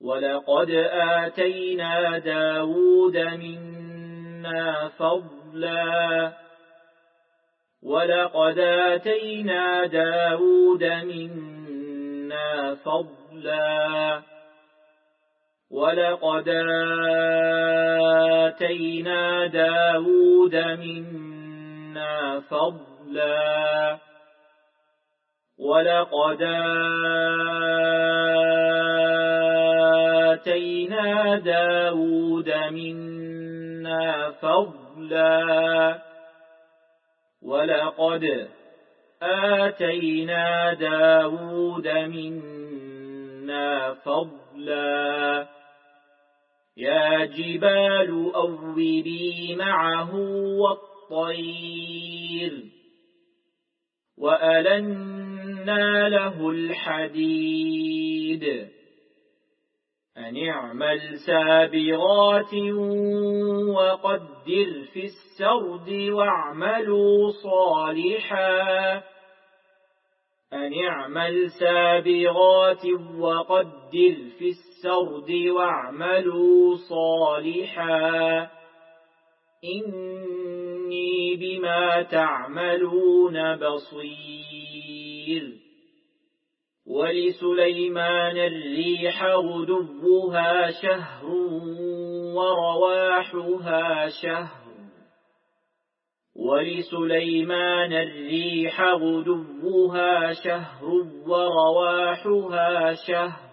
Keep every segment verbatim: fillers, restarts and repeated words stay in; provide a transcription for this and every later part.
ولقد آتينا داود منا فضلا ولقد آتينا داود منا فضلا ولقد آتينا داود منا فضلا ولقد آتينا داود منا فضلا ولقد آتينا داود منا فضلا يا جبال أوبي معه والطير وألنا له الحديد أن اعمل سابغات وقدر في السرد واعملوا صالحا أن اعمل سابغات وقدر في السرد واعملوا صالحا إني بما تعملون بصير ولسليمان الريح غدوها شهر ورواحها شهر ولسليمان الريح غدوها شهر ورواحها شهر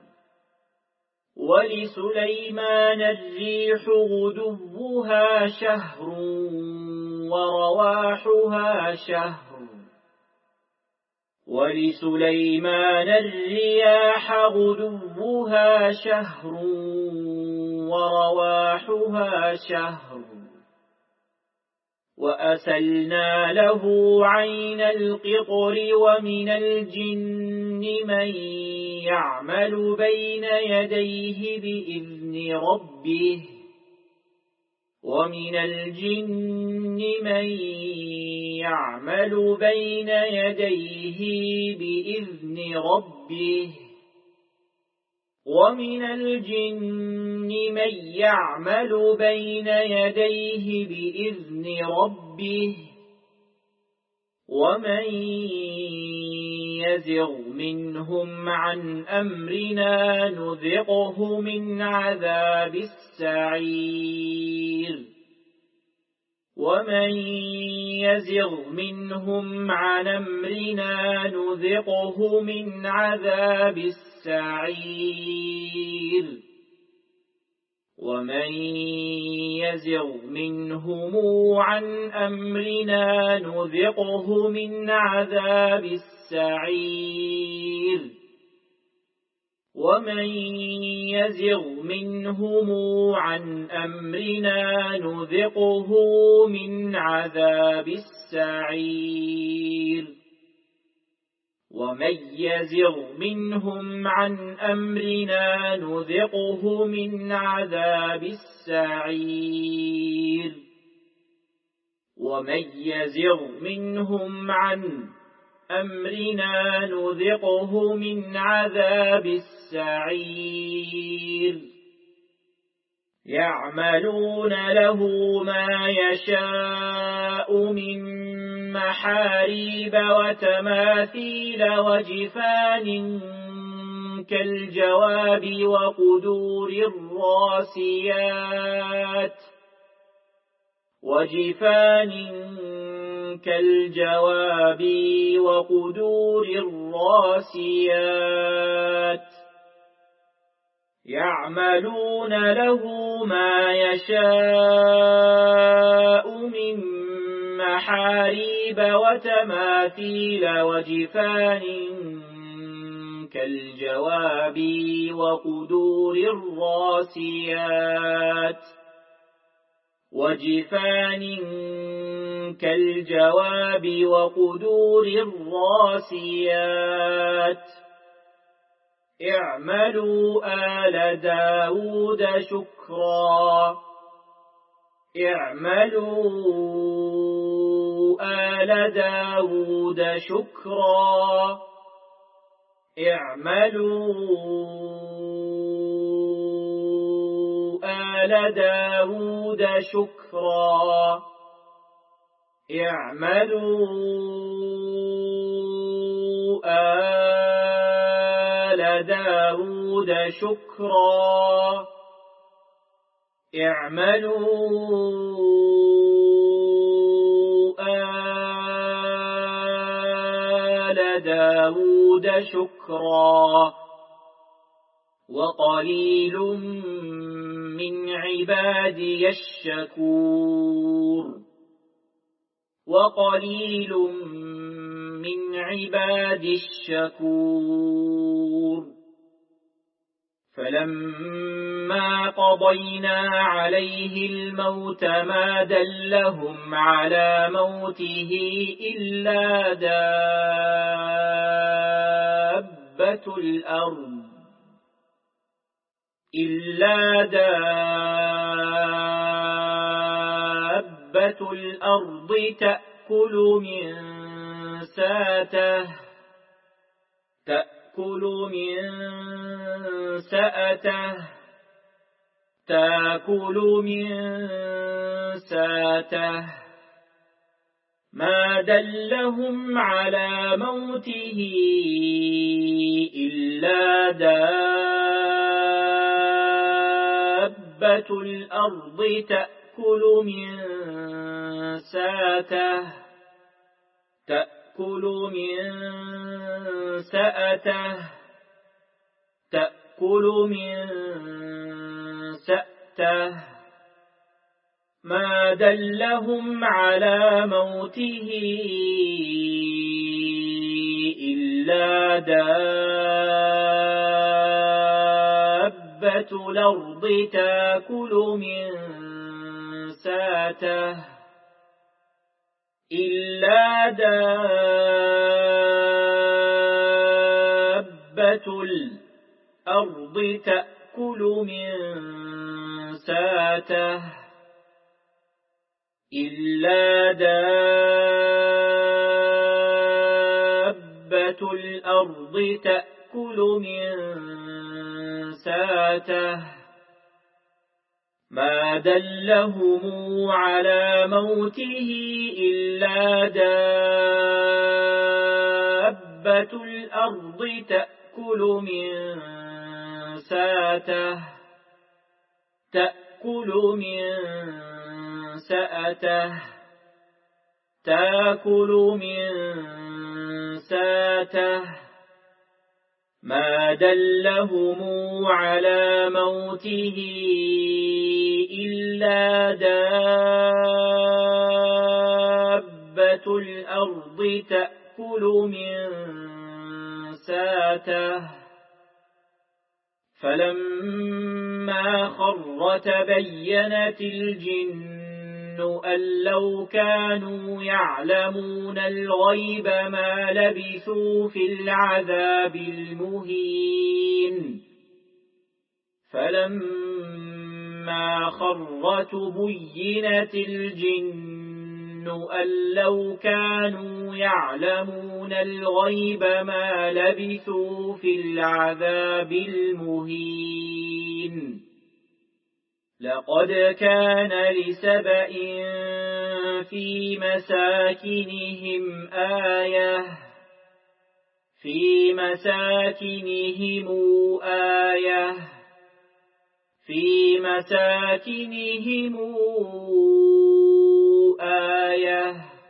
ولسليمان الريح غدوها شهر ورواحها شهر ولسليمان الرياح غدوها شهر ورواحها شهر وأسلنا له عين القطر ومن الجن من يعمل بين يديه بإذن ربه ومن الجن من يعمل بين يديه بإذن ربه ومن الجن من يعمل بين يديه بإذن ربه ومن يزغ منهم عن أمرنا نذقه من عذاب السعير ومن يزغ منهم عن أمرنا نذقه من عذاب السعير ومن يزغ منهم عن أمرنا نذقه من عذاب السعير ومن يزغ منهم عن أمرنا نذقه من عذاب السعير ومن يزغ منهم عن أمرنا نذقه من عذاب السعير ومن يزغ منهم عن أمرنا نذقه من عذاب السعير يعملون له ما يشاء من محاريب وتماثيل وجفان كالجواب وقدور الراسيات وجفان كالجواب وقدور الراسيات يعملون له ما يشاء من محاريب وتماثيل وجفان كالجواب وقدور الراسيات وجفان كالجواب وقدور الراسيات اعملوا آل داود شكرا اعملوا آل داود شكرا اعملوا آل داود شكرا اعملوا آل داود شكرا اعملوا آل داود شكرا وقليل من عبادي الشكور وقليل من عبادي الشكور فلما قضينا عليه الموت ما دلهم على موته إلا دابة الأرض إلا دابة الأرض تأكل من ساته تأكل من سأته تأكل من ساته ما دلهم على موته إلا دابة الأرض تأكل من ساته تأكل من سأته تأكل من سأته ما دلهم على موته إلا دابة الأرض تأكل من ساته إلا دابة الأرض تأكل من ساته إلا دابة الأرض تأكل من ساته ما دلهم على موته إلا دابة الأرض تأكل من ساته تأكل من سأته تأكل من ساته ما دلهم على موته إلا دابة الأرض تأكل من ساته فلما خر تبينت الجن أن لو كانوا يعلمون الغيب ما لبثوا في العذاب المهين فلما خر تبينت الجن أن لو كانوا يعلمون الغيب ما لبثوا في العذاب المهين لقد كان لسبإ في مساكنهم آية في مساكنهم آية في مساكنهم آية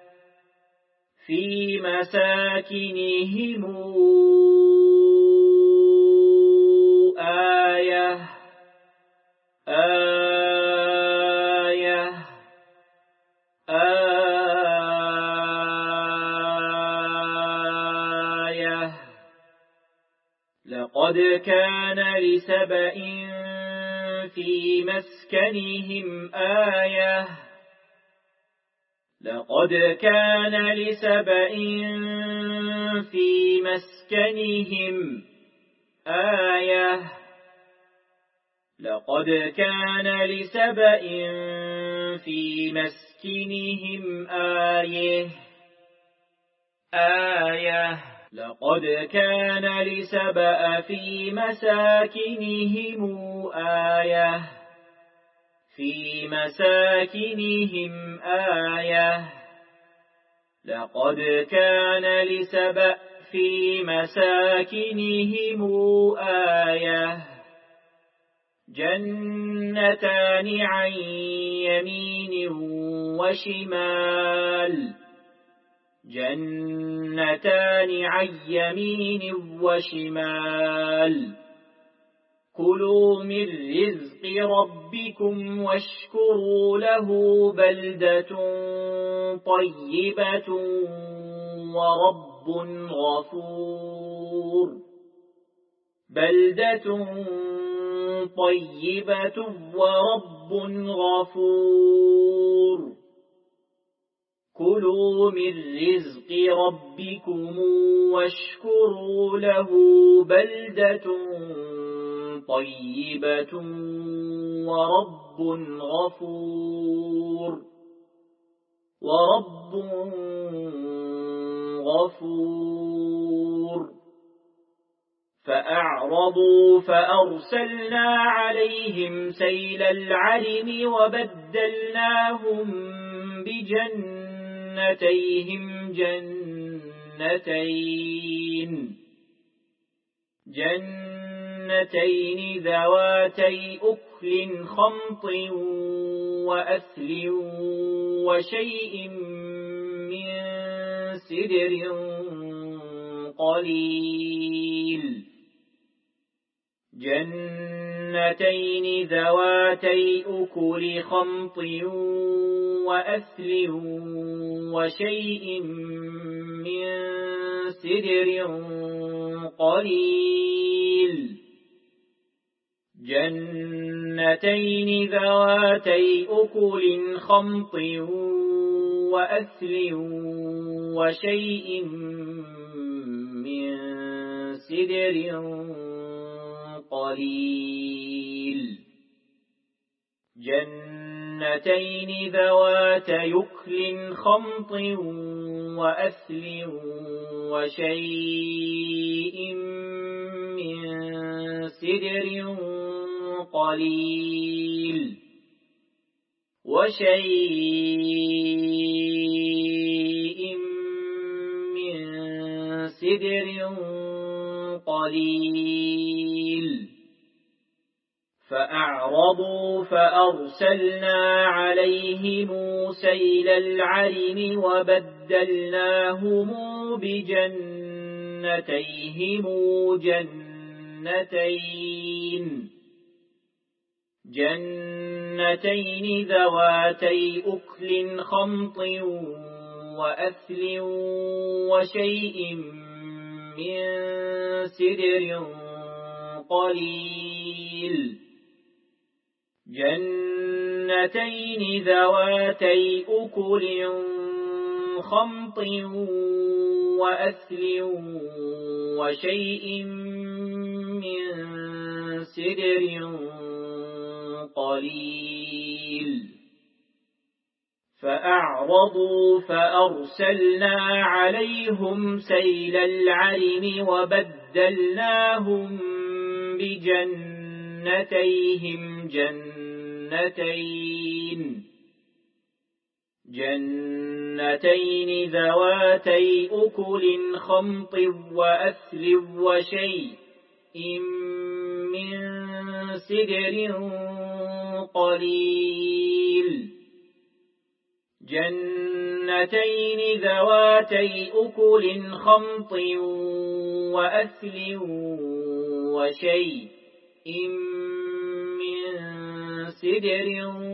في مساكنهم آية آية آية لقد كان لسبإ في مسكنهم آية لقد كان لسبإ في مسكنهم آية لقد كان لسبإ في مسكنهم آية آية لقد كان لسبأ في مساكنهم آية في مساكنهم آية لقد كان لسبأ في مساكنهم آية جنتان عن يمين وشمال جنتان عن يمين وشمال كلوا من رزق ربكم واشكروا له بلدة طيبة ورب غفور بلدة طيبة ورب غفور كلوا من رزق ربكم واشكروا له بلدة طيبة ورب غفور ورب غفور فأعرضوا فأرسلنا عليهم سيل العرم وبدلناهم بجنتيهم جنتين جنتين ذواتي أكل خمط وأثل وشيء من سدر قليل جنتين ذواتي أكل خمط وأثل وشيء من سدر قليل جنتين ذواتي أكل خمط وأثل وشيء من سدر قليل جنتين ذواتي أكل خمط وأثل وشيء من سدر قليل وشيء من سدر قليل فأعرضوا فأرسلنا عليهم سيل العرم وبدلناهم بجنتيهم جنتين جنتين ذواتي أكل خمط وأثل وشيء من سدر قليل جنتين ذواتي أكل خمط وأثل وشيء من سدر قليل فأعرضوا فأرسلنا عليهم سيل العرم وبدلناهم بجنتيهم جنتين جنتين ذواتي أكل خمط وأثل وشيء من سدر قليل جنتين ذواتي أكل خمط وأثل وشيء من سدر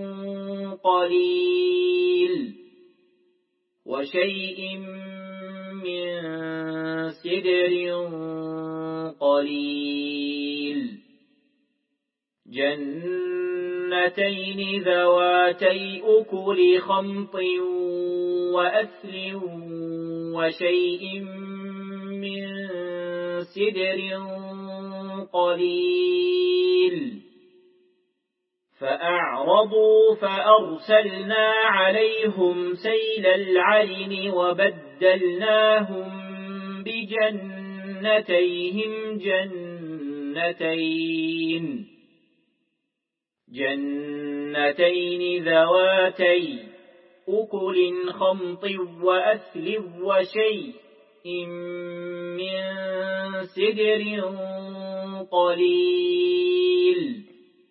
قليل وشيء من سدر قليل جنتين ذواتي أكل خمط وأثل وشيء من سدر قليل فأعرضوا فأرسلنا عليهم سيل العرم وبدلناهم بجنتيهم جنتين جنتين جنتين ذواتي أكل خمط وأثل وشيء من سدر قليل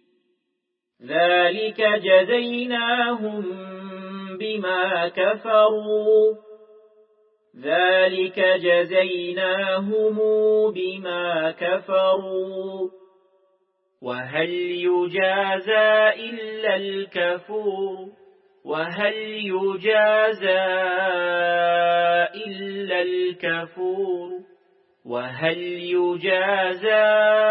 ذلك جزيناهم بما كفروا ذلك جزيناهم بما كفروا وهل يجازى إلا الكفور وهل يجازى إلا الكفور وهل يجازى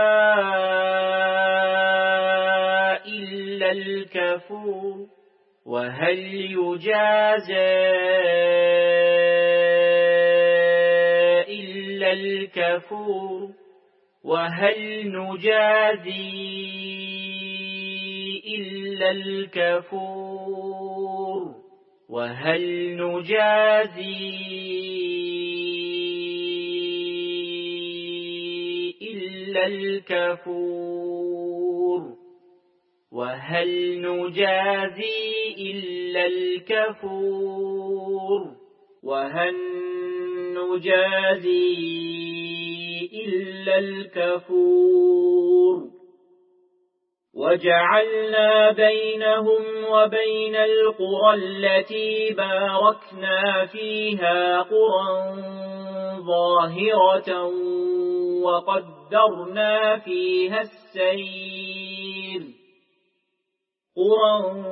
إلا الكفور وهل يجازى إلا الكفور وهل نجازي إلا الكفور وهل نجازي إلا الكفور وهل نجازي إلا الكفور وهل نجازي إلا الكفور وجعلنا بينهم وبين القرى التي باركنا فيها قرى ظاهرة وقدرنا فيها السير قرى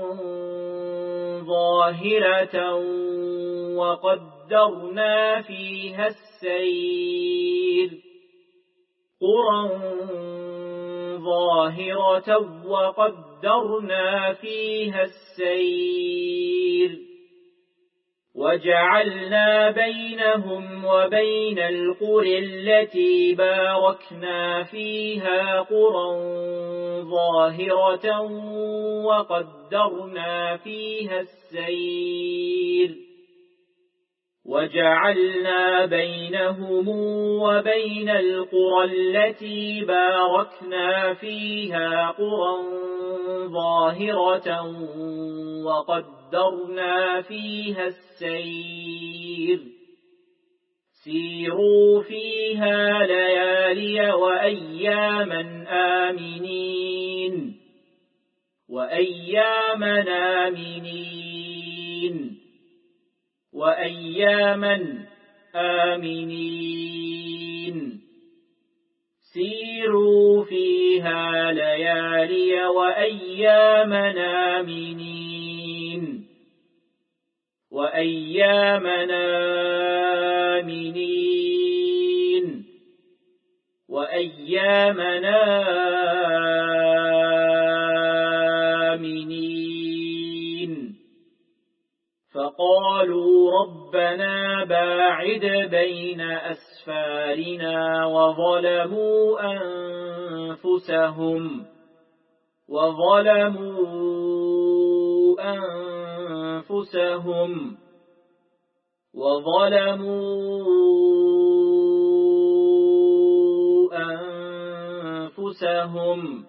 ظاهرة وقدرنا فيها السير قرى ظاهرة وقدرنا فيها السير وجعلنا بينهم وبين القرى التي باركنا فيها قرى ظاهرة وقدرنا فيها السير وجعلنا بينهم وبين القرى التي باركنا فيها قرى ظاهرة وقدرنا فيها السير سيروا فيها ليالي وأياما آمنين وأياما آمنين وأياما آمنين سيروا فيها ليالي وأياما آمنين وأياما آمنين وأياما آمنين فقالوا ربنا باعد بين أسفارنا وظلموا أنفسهم وظلموا أنفسهم وظلموا أنفسهم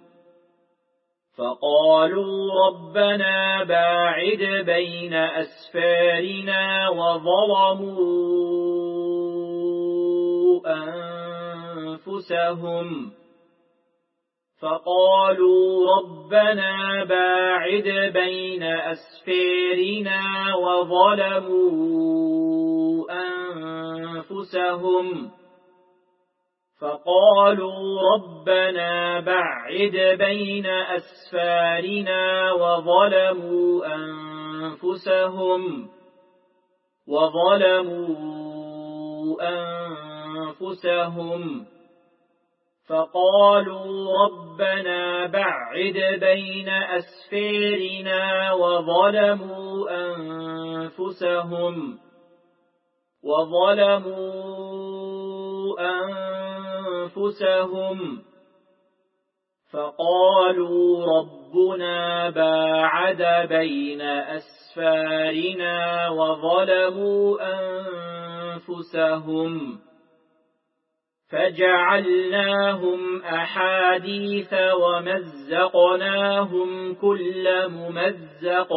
فقالوا ربنا باعد بين أسفارنا وظلموا أنفسهم فقالوا ربنا باعد بين أسفارنا وظلموا أنفسهم فقالوا ربنا باعد بين أسفارنا وظلموا أنفسهم وظلموا أنفسهم فقالوا ربنا باعد بين أسفارنا وظلموا أنفسهم وظلموا أنفسهم فقالوا ربنا باعد بين أسفارنا وظلموا أنفسهم فجعلناهم أحاديث ومزقناهم كل ممزق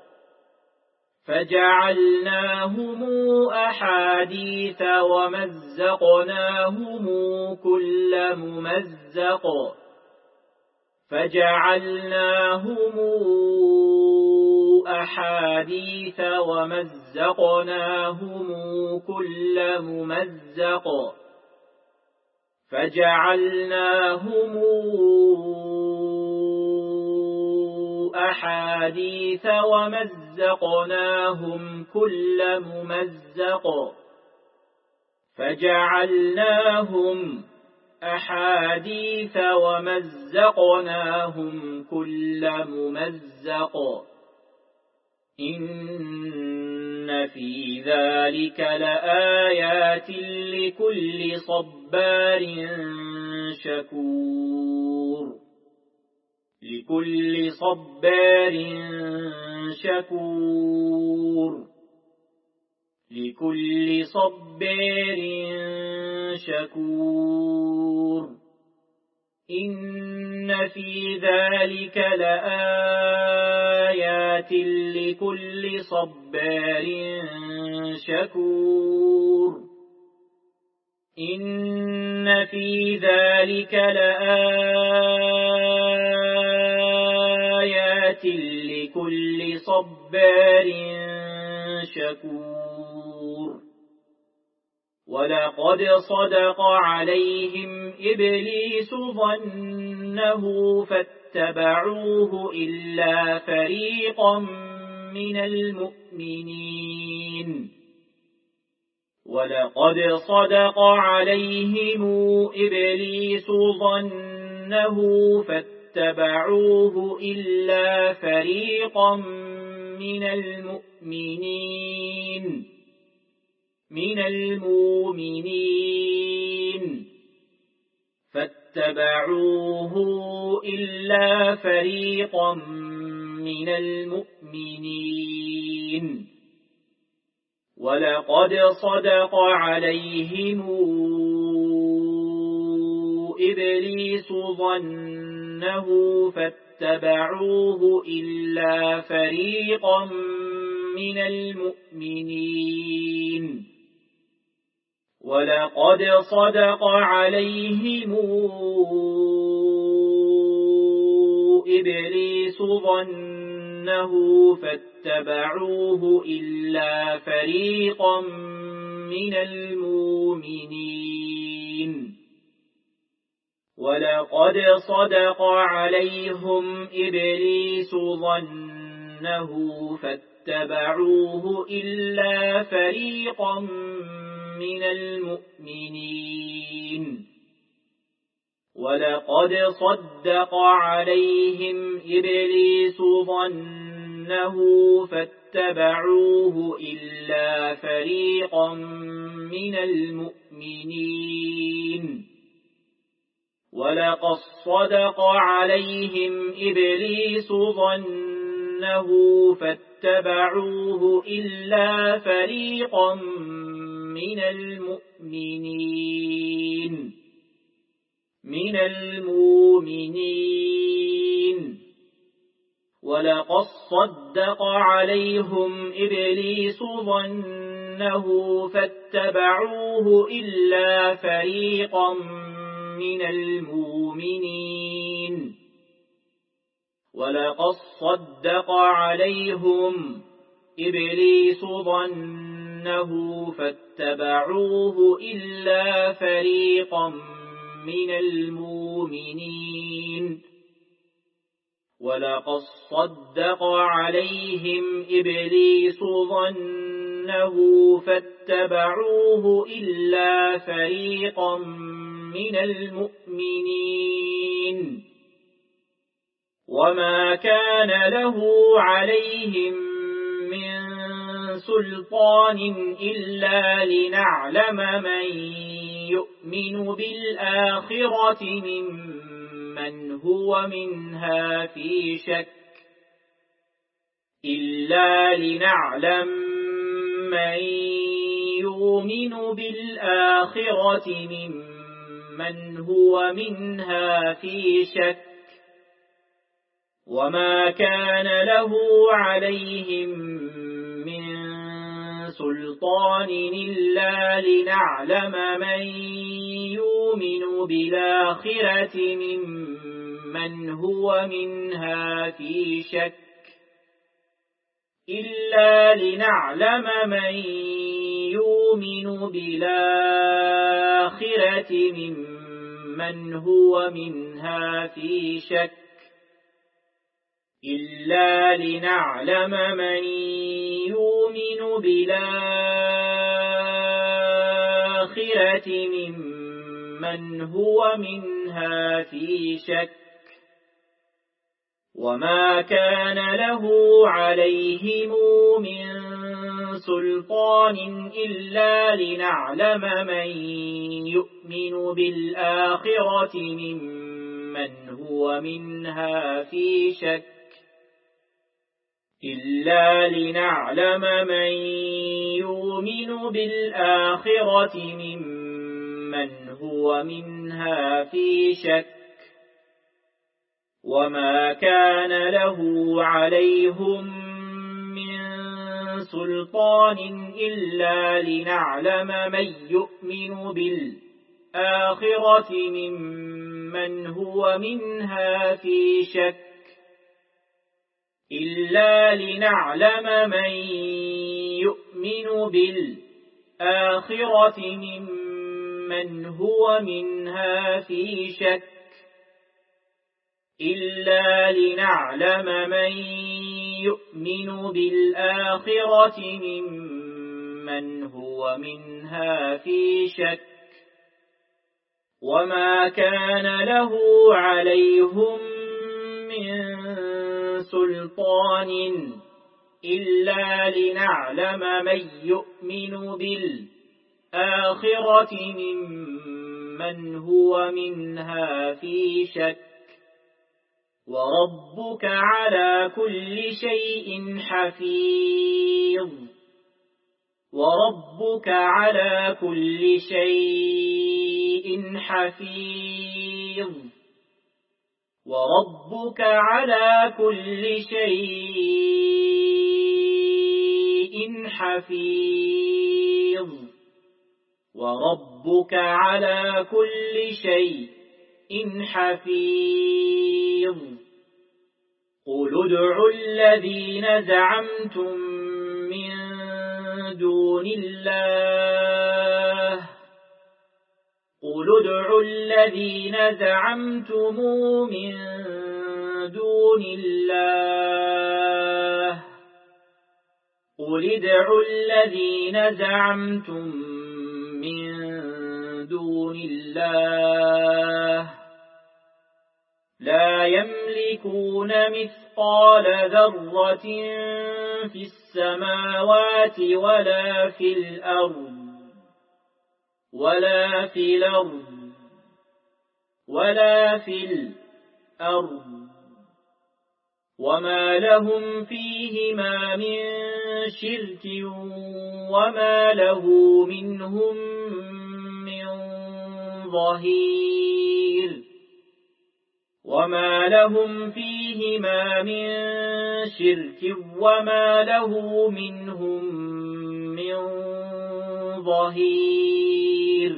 فجعلناهم أحاديث ومزقناهم كل ممزق فجعلناهم أحاديث ومزقناهم كل ممزق فجعلناهم أحاديث ومزقناهم كل ممزق فجعلناهم أحاديث ومزقناهم كل ممزق إن في ذلك لآيات لكل صبار شكور لكل صبار شكور لكل صبار شكور إن في ذلك لآيات لكل صبار شكور إن في ذلك لآيات لكل صبار شكور ولقد صدق عليهم إبليس ظنه فاتبعوه إلا فريقا من المؤمنين ولقد صدق عليهم إبليس ظنه فاتبعوه إلا فريقا من المؤمنين من المؤمنين فاتبعوه إلا فريقا من المؤمنين ولقد صدق عليهم إبليس ظنه فاتبعوه إلا فريقا من المؤمنين ولقد صدق عليهم إبليس ظنه فاتبعوه إلا فريقا من المؤمنين ولقد صدق عليهم إبليس ظنه فاتبعوه إلا فريقا من المؤمنين ولقد صدق عليهم إبليس ظنه فاتبعوه إلا فريقا من المؤمنين ولقد صدق عليهم إبليس ظنه فاتبعوه إلا فريقا من المؤمنين من المؤمنين ولقد صدق عليهم إبليس ظنه فاتبعوه إلا فريقا من المؤمنين ولقد صدق عليهم إبليس ظنه فاتبعوه إلا فريقا من المؤمنين ولقد صدق عليهم إبليس ظنه فاتبعوه إلا فريقا من المؤمنين وما كان له عليهم من سلطان إلا لنعلم من يؤمن بالآخرة ممن هو منها في شك إلا لنعلم من يؤمن بالآخرة ممن ممن هو منها في شك وما كان له عليهم من سلطان إلا لنعلم من يؤمن بالآخرة ممن هو منها في شك إلا لنعلم من يؤمن بالآخرة ممن هو منها في شك إلا لنعلم من يؤمن بالآخرة ممن هو منها في شك وما كان له عليهم من سلطان إلا لنعلم من يؤمن بالآخرة ممن هو منها في شك إلا لنعلم من يؤمن بالآخرة ممن هو منها في شك وما كان له عليهم من سلطان إلا لنعلم من يؤمن بالآخرة ممن هو منها في شك إلا لنعلم من يؤمن بالآخرة ممن هو منها في شك إلا لنعلم من يؤمن بالآخرة ممن هو منها في شك وما كان له عليهم من سلطان إلا لنعلم من يؤمن بالآخرة ممن هو منها في شك وربك على كل شيء حفيظ وربك على كل شيء حفيظ وربك على كل شيء حفيظ وربك على كل شيء حفيظ قل ادعوا الذين زعمتم من دون الله قل ادعوا الذين زعمتم من دون الله قل ادعوا الذين زعمتم من دون الله لا يملكون مثقال ذرة في السماوات ولا في الأرض ولا في الأرض ولا في الأرض وما لهم فيهما من شرك وما له منهم من ظهير وما لهم فيهما من شرك وما له منهم من ظهير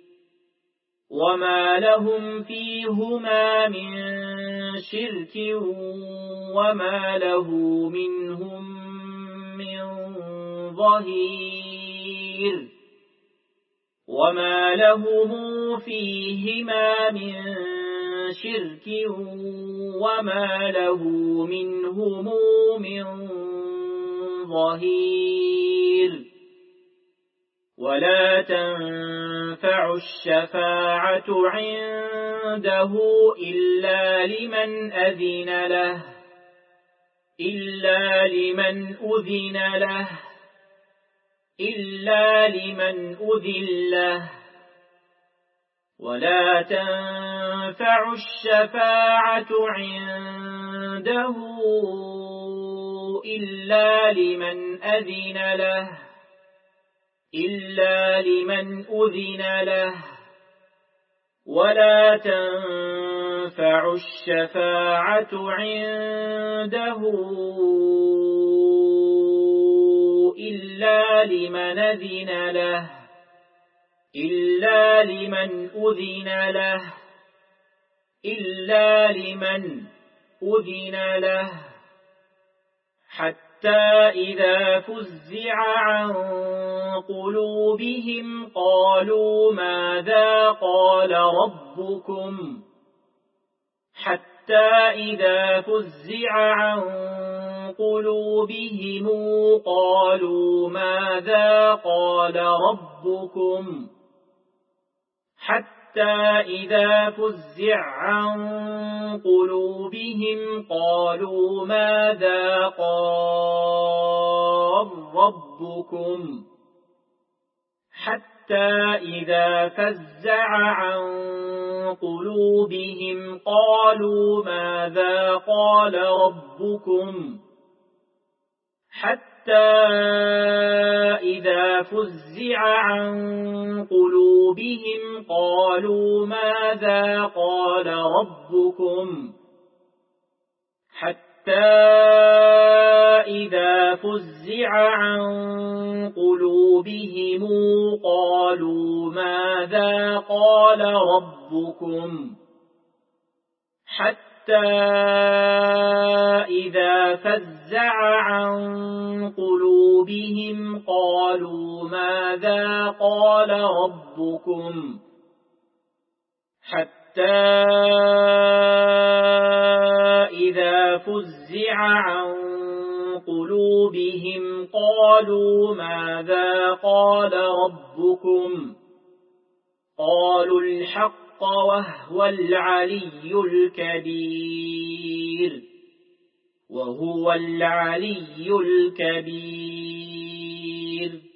وما لهم فيهما من شرك وما له منهم من ظهير وما لهم فيهما من شرك وما له منهم من ظهير ولا تنفع الشفاعة عنده إلا لمن أذن له إلا لمن أذن له إلا لمن أذن له ولا تنفع الشفاعة عنده إلا لمن أذن له إلا لمن أذن له ولا تنفع الشفاعة عنده إلا لمن أذن له إلا لمن أذن له إلا لمن أذن له حتى إذا فزع عن قلوبهم قالوا ماذا قال ربكم حتى إذا فزع عن قلوبهم قالوا ماذا قال ربكم حتى إذا فزع عن قلوبهم قالوا ماذا قال ربكم حتى إذا فزع عن قلوبهم قالوا ماذا قال ربكم حتى إذا فزع عن قلوبهم قالوا ماذا قال ربكم حتى إذا فزع عن قلوبهم قالوا ماذا قال ربكم حتى إذا فزع عن قلوبهم قالوا ماذا قال ربكم حتى إذا فزع عن قلوبهم قالوا ماذا قال ربكم قالوا الحق وهو العلي الكبير وهو العلي الكبير